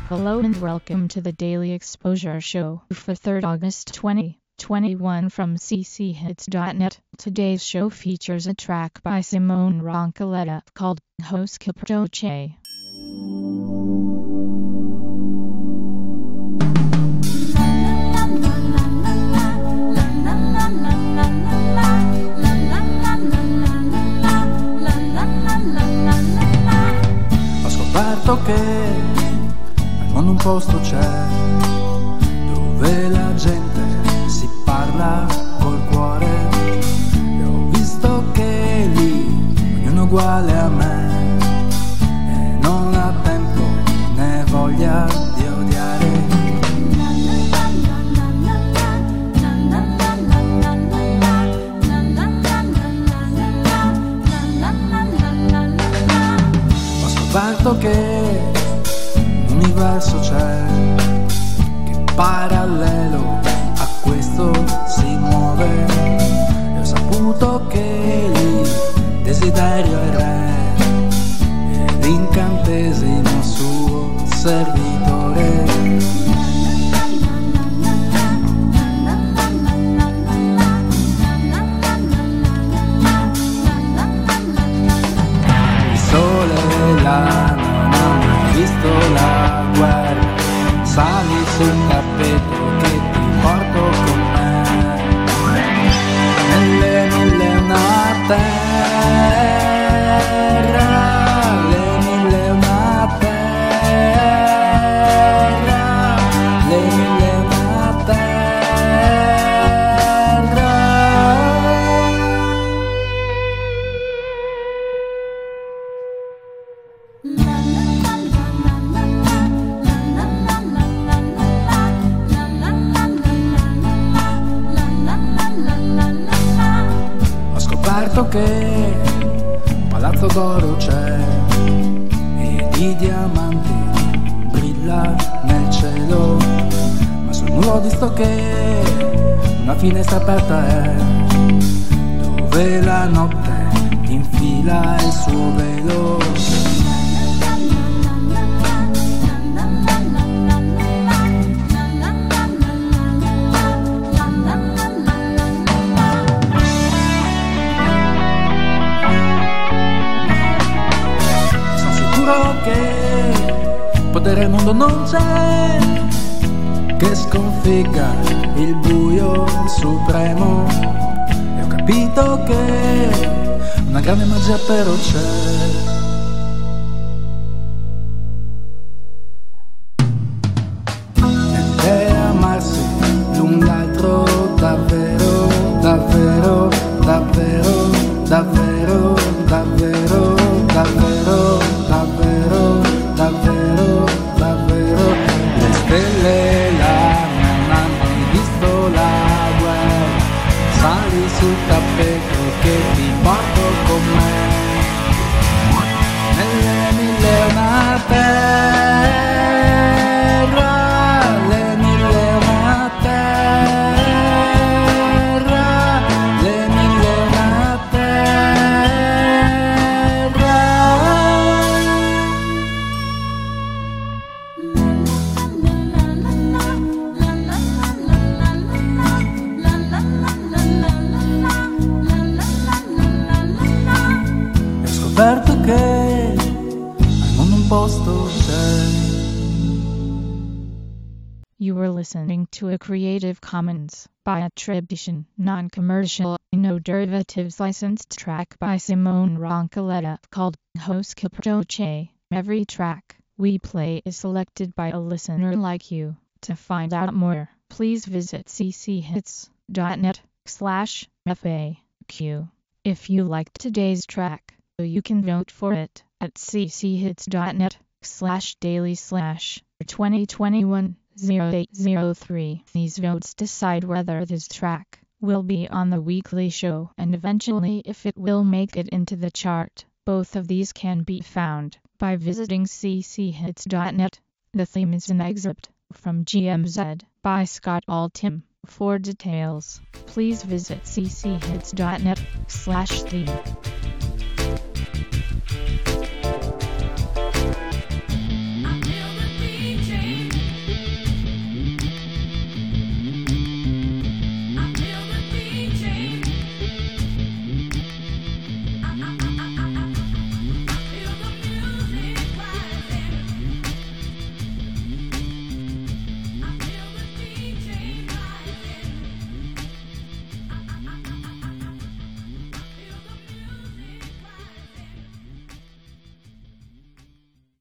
Hello and welcome to the Daily Exposure Show for 3rd August 2021 from cchits.net. Today's show features a track by Simone Roncoletta called Ho Schiaparroce. Ho scoperto che al mondo un posto c'è dove la gente si parla col cuore, e ho visto che lì ognuno è uguale a me e non ha tempo né voglia di odiare. Ho scoperto che un universo c'è che parallelo a questo si muove, e ho saputo che lì desiderio è re e l'incantesimo suo servitore. Il sole là non ha mai visto la guerra, sali sul tappeto che ti porto con me nelle mille e una terra, le mille e una terra, le mille e una terra. Ho scoperto che un palazzo d'oro c'è e di diamanti brilla nel cielo, ma sul muro ho visto che una finestra aperta è dove la notte infila il suo velo. Che potere al mondo non c'è che sconfigga il buio supremo, e ho capito che una grande magia però c'è. È amarsi l'un l'altro davvero, davvero, davvero, davvero, davvero, davvero, davvero, davvero, davvero. Le stelle là non hanno mai visto la guerra, sali sul tappeto che ti porto con me nelle mille e una terra, le mille e una terra, le mille e una terra. E ho scoperto che al mondo un posto c'è. You were listening to a Creative Commons by attribution, non-commercial, no derivatives licensed track by Simone Roncoletta called Ho Schiaparroce. Every track we play is selected by a listener like you. To find out more, please visit cchits.net/FAQ. If you liked today's track, you can vote for it at cchits.net/daily/2021-0803. These votes decide whether this track will be on the weekly show and eventually if it will make it into the chart. Both of these can be found by visiting cchits.net. The theme is an excerpt from GMZ by Scott Altham. For details, please visit cchits.net/theme.